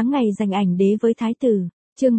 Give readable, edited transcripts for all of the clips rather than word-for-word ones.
Tháng ngày giành ảnh đế với Thái tử. Chương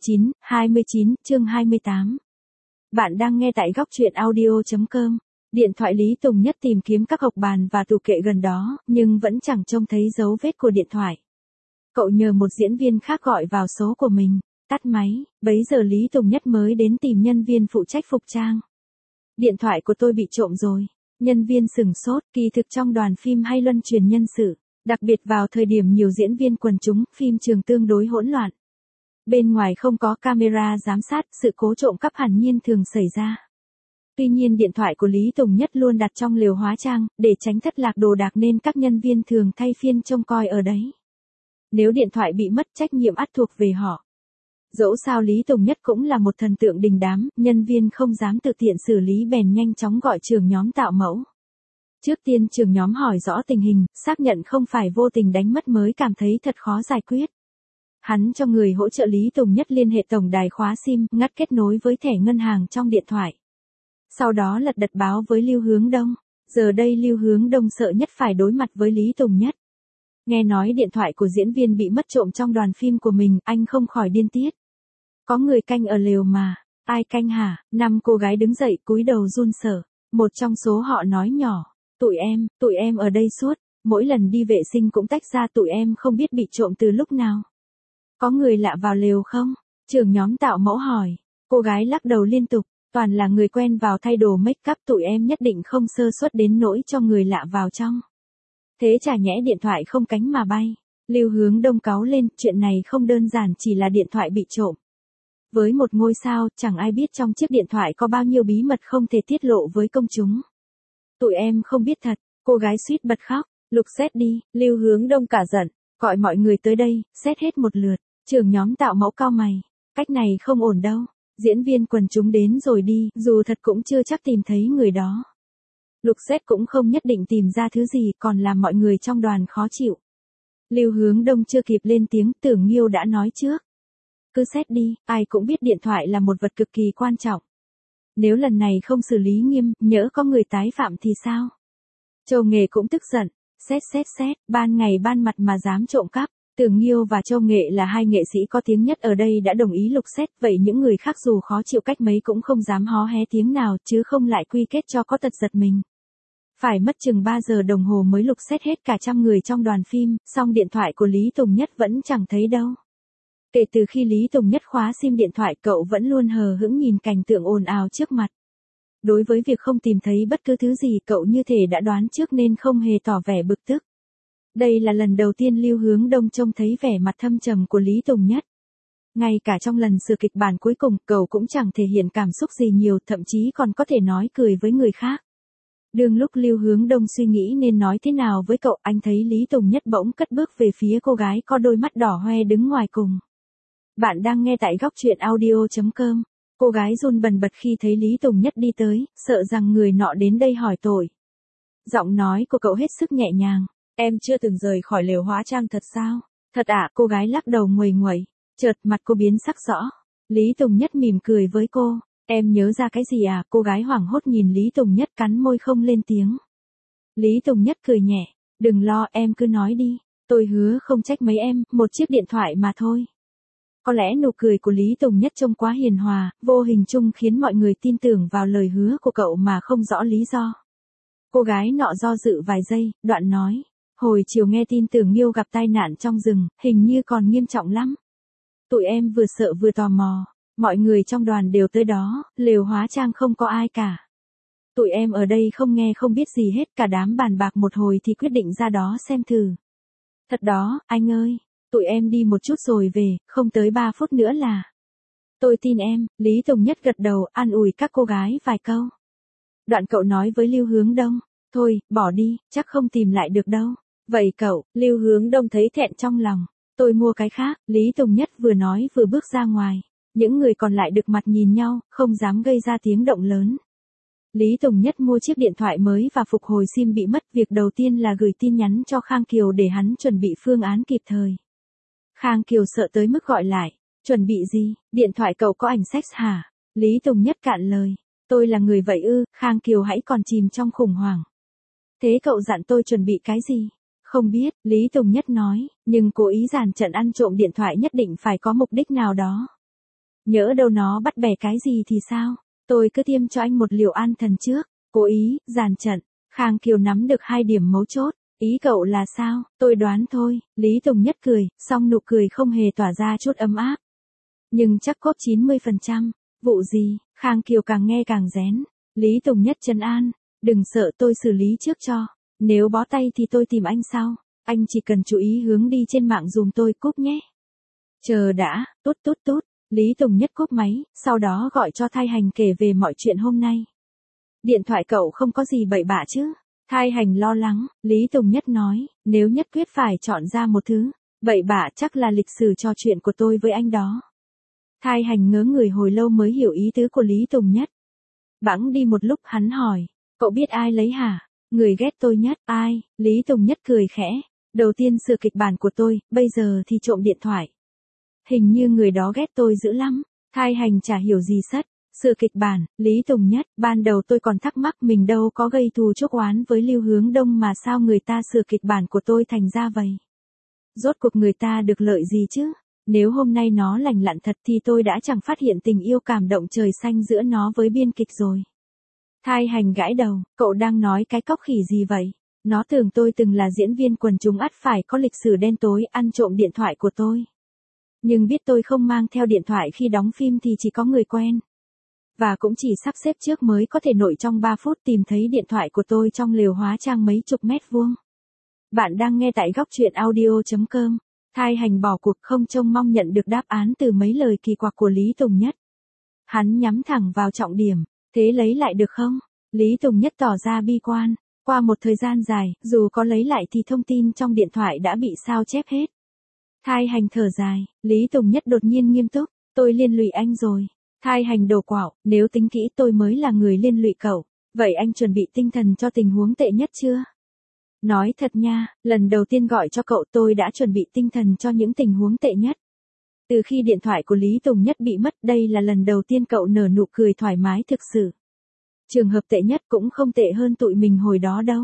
29, chương 28. Bạn đang nghe tại góc truyện audio.com. Điện thoại Lý Tùng Nhất tìm kiếm các hộc bàn và tủ kệ gần đó, nhưng vẫn chẳng trông thấy dấu vết của điện thoại. Cậu nhờ một diễn viên khác gọi vào số của mình, tắt máy, bấy giờ Lý Tùng Nhất mới đến tìm nhân viên phụ trách phục trang. Điện thoại của tôi bị trộm rồi. Nhân viên sửng sốt, kỳ thực trong đoàn phim hay luân truyền nhân sự, đặc biệt vào thời điểm nhiều diễn viên quần chúng, phim trường tương đối hỗn loạn. Bên ngoài không có camera giám sát, sự cố trộm cắp hẳn nhiên thường xảy ra. Tuy nhiên điện thoại của Lý Tùng Nhất luôn đặt trong lều hóa trang, để tránh thất lạc đồ đạc nên các nhân viên thường thay phiên trông coi ở đấy. Nếu điện thoại bị mất, trách nhiệm ắt thuộc về họ. Dẫu sao Lý Tùng Nhất cũng là một thần tượng đình đám, nhân viên không dám tự tiện xử lý bèn nhanh chóng gọi trưởng nhóm tạo mẫu. Trước tiên trưởng nhóm hỏi rõ tình hình, xác nhận không phải vô tình đánh mất mới cảm thấy thật khó giải quyết. Hắn cho người hỗ trợ Lý Tùng Nhất liên hệ tổng đài khóa SIM, ngắt kết nối với thẻ ngân hàng trong điện thoại. Sau đó lật đật báo với Lưu Hướng Đông. Giờ đây Lưu Hướng Đông sợ nhất phải đối mặt với Lý Tùng Nhất. Nghe nói điện thoại của diễn viên bị mất trộm trong đoàn phim của mình, anh không khỏi điên tiết. Có người canh ở lều mà. Ai canh hả? 5 cô gái đứng dậy cúi đầu run sợ. Một trong số họ nói nhỏ. Tụi em ở đây suốt. Mỗi lần đi vệ sinh cũng tách ra, tụi em không biết bị trộm từ lúc nào. Có người lạ vào lều không? Trưởng nhóm tạo mẫu hỏi. Cô gái lắc đầu liên tục. Toàn là người quen vào thay đồ make up, tụi em nhất định không sơ suất đến nỗi cho người lạ vào trong. Thế chả nhẽ điện thoại không cánh mà bay. Lưu Hướng Đông cáu lên, chuyện này không đơn giản chỉ là điện thoại bị trộm. Với một ngôi sao, chẳng ai biết trong chiếc điện thoại có bao nhiêu bí mật không thể tiết lộ với công chúng. Tụi em không biết thật, cô gái suýt bật khóc. Lục xét đi, Lưu Hướng Đông cả giận, gọi mọi người tới đây, xét hết một lượt. Trưởng nhóm tạo mẫu cau mày, cách này không ổn đâu. Diễn viên quần chúng đến rồi đi, dù thật cũng chưa chắc tìm thấy người đó. Lục xét cũng không nhất định tìm ra thứ gì, còn làm mọi người trong đoàn khó chịu. Lưu Hướng Đông chưa kịp lên tiếng, Tưởng Nghiêu đã nói trước. Cứ xét đi, ai cũng biết điện thoại là một vật cực kỳ quan trọng. Nếu lần này không xử lý nghiêm, nhỡ có người tái phạm thì sao? Châu Nghệ cũng tức giận, xét, ban ngày ban mặt mà dám trộm cắp. Tưởng Nghiêu và Châu Nghệ là hai nghệ sĩ có tiếng nhất ở đây đã đồng ý lục xét, vậy những người khác dù khó chịu cách mấy cũng không dám hó hé tiếng nào, chứ không lại quy kết cho có tật giật mình. Phải mất chừng 3 giờ đồng hồ mới lục xét hết cả trăm người trong đoàn phim, song điện thoại của Lý Tùng Nhất vẫn chẳng thấy đâu. Kể từ khi Lý Tùng Nhất khóa SIM điện thoại, cậu vẫn luôn hờ hững nhìn cảnh tượng ồn ào trước mặt. Đối với việc không tìm thấy bất cứ thứ gì, cậu như thể đã đoán trước nên không hề tỏ vẻ bực tức. Đây là lần đầu tiên Lưu Hướng Đông trông thấy vẻ mặt thâm trầm của Lý Tùng Nhất. Ngay cả trong lần sửa kịch bản cuối cùng, cậu cũng chẳng thể hiện cảm xúc gì nhiều, thậm chí còn có thể nói cười với người khác. Đương lúc Lưu Hướng Đông suy nghĩ nên nói thế nào với cậu, anh thấy Lý Tùng Nhất bỗng cất bước về phía cô gái có đôi mắt đỏ hoe đứng ngoài cùng. Bạn đang nghe tại góc truyện audio.com. Cô gái run bần bật khi thấy Lý Tùng Nhất đi tới, sợ rằng người nọ đến đây hỏi tội. Giọng nói của cậu hết sức nhẹ nhàng. Em chưa từng rời khỏi lều hóa trang thật sao? Thật ạ, cô gái lắc đầu nguầy nguẩy. Chợt mặt cô biến sắc rõ. Lý Tùng Nhất mỉm cười với cô. Em nhớ ra cái gì à? Cô gái hoảng hốt nhìn Lý Tùng Nhất cắn môi không lên tiếng. Lý Tùng Nhất cười nhẹ. Đừng lo, em cứ nói đi. Tôi hứa không trách mấy em, một chiếc điện thoại mà thôi. Có lẽ nụ cười của Lý Tùng Nhất trông quá hiền hòa, vô hình chung khiến mọi người tin tưởng vào lời hứa của cậu mà không rõ lý do. Cô gái nọ do dự vài giây, đoạn nói. Hồi chiều nghe tin Tưởng Nghiêu gặp tai nạn trong rừng, hình như còn nghiêm trọng lắm. Tụi em vừa sợ vừa tò mò, mọi người trong đoàn đều tới đó, lều hóa trang không có ai cả. Tụi em ở đây không nghe không biết gì hết, cả đám bàn bạc một hồi thì quyết định ra đó xem thử. Thật đó, anh ơi, tụi em đi một chút rồi về, không tới 3 phút nữa là. Tôi tin em, Lý Tùng Nhất gật đầu, an ủi các cô gái vài câu. Đoạn cậu nói với Lưu Hướng Đông, thôi, bỏ đi, chắc không tìm lại được đâu. Vậy cậu, Lưu Hướng Đông thấy thẹn trong lòng. Tôi mua cái khác, Lý Tùng Nhất vừa nói vừa bước ra ngoài. Những người còn lại được mặt nhìn nhau, không dám gây ra tiếng động lớn. Lý Tùng Nhất mua chiếc điện thoại mới và phục hồi SIM bị mất. Việc đầu tiên là gửi tin nhắn cho Khang Kiều để hắn chuẩn bị phương án kịp thời. Khang Kiều sợ tới mức gọi lại. Chuẩn bị gì? Điện thoại cậu có ảnh sex hả? Lý Tùng Nhất cạn lời. Tôi là người vậy ư? Khang Kiều hãy còn chìm trong khủng hoảng. Thế cậu dặn tôi chuẩn bị cái gì? Không biết, Lý Tùng Nhất nói, nhưng cố ý dàn trận ăn trộm điện thoại nhất định phải có mục đích nào đó. Nhỡ đâu nó bắt bẻ cái gì thì sao? Tôi cứ tiêm cho anh một liều an thần trước. Cố ý, dàn trận. Khang Kiều nắm được 2 điểm mấu chốt. Ý cậu là sao? Tôi đoán thôi. Lý Tùng Nhất cười, song nụ cười không hề tỏa ra chút ấm áp. Nhưng chắc cốt 90%. Vụ gì? Khang Kiều càng nghe càng rén. Lý Tùng Nhất trấn an. Đừng sợ, tôi xử lý trước cho. Nếu bó tay thì tôi tìm anh sau. Anh chỉ cần chú ý hướng đi trên mạng dùm tôi, cúp nhé. Chờ đã, tút tút tút. Lý Tùng Nhất cúp máy, sau đó gọi cho Thai Hành kể về mọi chuyện hôm nay. Điện thoại cậu không có gì bậy bạ chứ? Thai Hành lo lắng, Lý Tùng Nhất nói, nếu nhất quyết phải chọn ra một thứ, bậy bạ chắc là lịch sử trò chuyện của tôi với anh đó. Thai Hành ngớ người hồi lâu mới hiểu ý tứ của Lý Tùng Nhất. Bẵng đi một lúc hắn hỏi, cậu biết ai lấy hả? Người ghét tôi nhất, ai? Lý Tùng Nhất cười khẽ, đầu tiên sửa kịch bản của tôi, bây giờ thì trộm điện thoại. Hình như người đó ghét tôi dữ lắm. Thai Hành chả hiểu gì sất. Sửa kịch bản, Lý Tùng Nhất, ban đầu tôi còn thắc mắc mình đâu có gây thù chuốc oán với Lưu Hướng Đông mà sao người ta sửa kịch bản của tôi thành ra vậy. Rốt cuộc người ta được lợi gì chứ? Nếu hôm nay nó lành lặn thật thì tôi đã chẳng phát hiện tình yêu cảm động trời xanh giữa nó với biên kịch rồi. Thai Hành gãi đầu, cậu đang nói cái cóc khỉ gì vậy? Nó tưởng tôi từng là diễn viên quần chúng ắt phải có lịch sử đen tối ăn trộm điện thoại của tôi. Nhưng biết tôi không mang theo điện thoại khi đóng phim thì chỉ có người quen. Và cũng chỉ sắp xếp trước mới có thể nội trong 3 phút tìm thấy điện thoại của tôi trong lều hóa trang mấy chục mét vuông. Bạn đang nghe tại góc truyện audio.com. Thai Hành bỏ cuộc không trông mong nhận được đáp án từ mấy lời kỳ quặc của Lý Tùng Nhất. Hắn nhắm thẳng vào trọng điểm, thế lấy lại được không? Lý Tùng Nhất tỏ ra bi quan. Qua một thời gian dài, dù có lấy lại thì thông tin trong điện thoại đã bị sao chép hết. Thai Hành thở dài, Lý Tùng Nhất đột nhiên nghiêm túc, tôi liên lụy anh rồi. Thai Hành đổ quạo, nếu tính kỹ tôi mới là người liên lụy cậu, vậy anh chuẩn bị tinh thần cho tình huống tệ nhất chưa? Nói thật nha, lần đầu tiên gọi cho cậu tôi đã chuẩn bị tinh thần cho những tình huống tệ nhất. Từ khi điện thoại của Lý Tùng Nhất bị mất đây là lần đầu tiên cậu nở nụ cười thoải mái thực sự. Trường hợp tệ nhất cũng không tệ hơn tụi mình hồi đó đâu.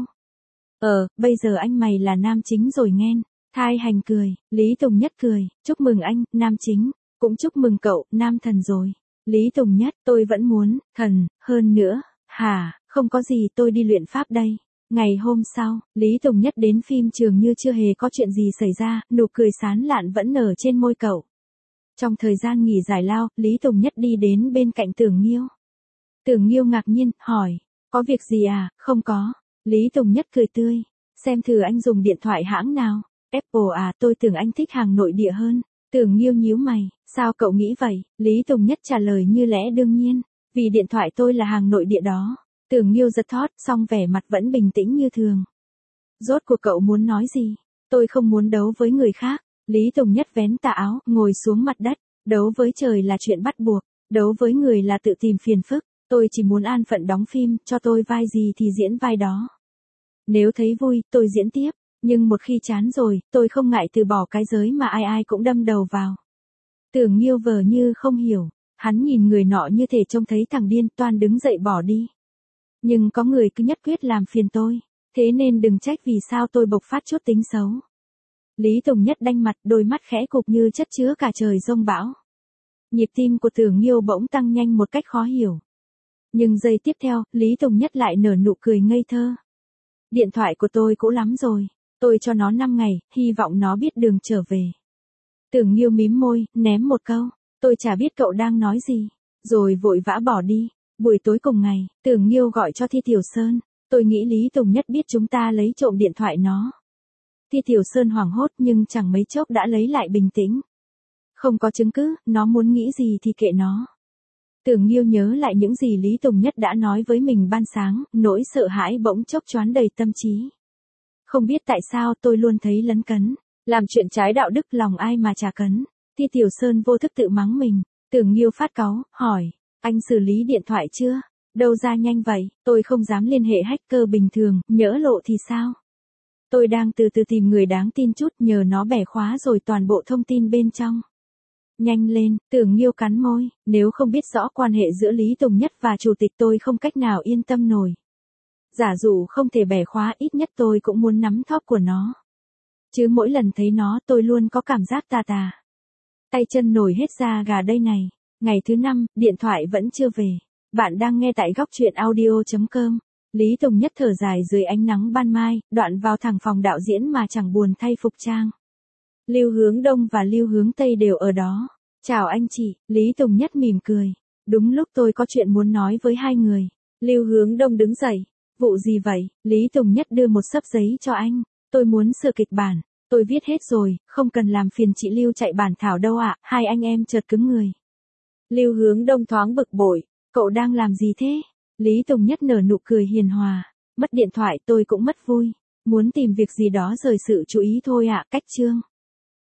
Bây giờ anh mày là nam chính rồi nghen. Thai Hành cười, Lý Tùng Nhất cười, chúc mừng anh, nam chính, cũng chúc mừng cậu, nam thần rồi. Lý Tùng Nhất, tôi vẫn muốn, thần, hơn nữa, hả, không có gì tôi đi luyện pháp đây. Ngày hôm sau, Lý Tùng Nhất đến phim trường như chưa hề có chuyện gì xảy ra, nụ cười sán lạn vẫn nở trên môi cậu. Trong thời gian nghỉ giải lao, Lý Tùng Nhất đi đến bên cạnh Tưởng Nghiêu. Tưởng Nghiêu ngạc nhiên, hỏi, có việc gì à? Không có. Lý Tùng Nhất cười tươi, xem thử anh dùng điện thoại hãng nào. Apple à, tôi tưởng anh thích hàng nội địa hơn. Tưởng Nghiêu nhíu mày, sao cậu nghĩ vậy? Lý Tùng Nhất trả lời như lẽ đương nhiên, vì điện thoại tôi là hàng nội địa đó. Tưởng Nghiêu giật thót, song vẻ mặt vẫn bình tĩnh như thường. Rốt cuộc cậu muốn nói gì? Tôi không muốn đấu với người khác. Lý Tùng Nhất vén tà áo, ngồi xuống mặt đất. Đấu với trời là chuyện bắt buộc, đấu với người là tự tìm phiền phức. Tôi chỉ muốn an phận đóng phim, cho tôi vai gì thì diễn vai đó. Nếu thấy vui, tôi diễn tiếp. Nhưng một khi chán rồi, tôi không ngại từ bỏ cái giới mà ai ai cũng đâm đầu vào. Tưởng Nghiêu vờ như không hiểu, hắn nhìn người nọ như thể trông thấy thằng điên, toan đứng dậy bỏ đi. Nhưng có người cứ nhất quyết làm phiền tôi, thế nên đừng trách vì sao tôi bộc phát chút tính xấu. Lý Tùng Nhất đanh mặt, đôi mắt khẽ cụp như chất chứa cả trời giông bão. Nhịp tim của Tưởng Nghiêu bỗng tăng nhanh một cách khó hiểu. Nhưng giây tiếp theo, Lý Tùng Nhất lại nở nụ cười ngây thơ. Điện thoại của tôi cũ lắm rồi. Tôi cho nó 5 ngày, hy vọng nó biết đường trở về. Tưởng Nghiêu mím môi, ném một câu. Tôi chả biết cậu đang nói gì. Rồi vội vã bỏ đi. Buổi tối cùng ngày, Tưởng Nghiêu gọi cho Thi Tiểu Sơn. Tôi nghĩ Lý Tùng Nhất biết chúng ta lấy trộm điện thoại nó. Thi Tiểu Sơn hoảng hốt nhưng chẳng mấy chốc đã lấy lại bình tĩnh. Không có chứng cứ, nó muốn nghĩ gì thì kệ nó. Tưởng Nghiêu nhớ lại những gì Lý Tùng Nhất đã nói với mình ban sáng, nỗi sợ hãi bỗng chốc choán đầy tâm trí. Không biết tại sao tôi luôn thấy lấn cấn, làm chuyện trái đạo đức lòng ai mà chả cấn. Thi Tiểu Sơn vô thức tự mắng mình. Tưởng Nghiêu phát cáu, hỏi, anh xử lý điện thoại chưa? Đâu ra nhanh vậy, tôi không dám liên hệ hacker bình thường, nhỡ lộ thì sao? Tôi đang từ từ tìm người đáng tin chút, nhờ nó bẻ khóa rồi toàn bộ thông tin bên trong. Nhanh lên, Tưởng Nghiêu cắn môi, nếu không biết rõ quan hệ giữa Lý Tùng Nhất và chủ tịch tôi không cách nào yên tâm nổi. Giả dụ không thể bẻ khóa ít nhất tôi cũng muốn nắm thóp của nó. Chứ mỗi lần thấy nó tôi luôn có cảm giác tà tà. Tay chân nổi hết da gà đây này. Ngày thứ 5, điện thoại vẫn chưa về. Bạn đang nghe tại góc truyện audio.com. Lý Tùng Nhất thở dài dưới ánh nắng ban mai, đoạn vào thẳng phòng đạo diễn mà chẳng buồn thay phục trang. Lưu Hướng Đông và Lưu Hướng Tây đều ở đó. Chào anh chị, Lý Tùng Nhất mỉm cười. Đúng lúc tôi có chuyện muốn nói với hai người. Lưu Hướng Đông đứng dậy. Vụ gì vậy? Lý Tùng Nhất đưa một xấp giấy cho anh. Tôi muốn sửa kịch bản. Tôi viết hết rồi, không cần làm phiền chị Lưu chạy bản thảo đâu ạ. Hai anh em chợt cứng người. Lưu Hướng Đông thoáng bực bội. Cậu đang làm gì thế? Lý Tùng Nhất nở nụ cười hiền hòa. Mất điện thoại tôi cũng mất vui. Muốn tìm việc gì đó rời sự chú ý thôi ạ. Cách chương.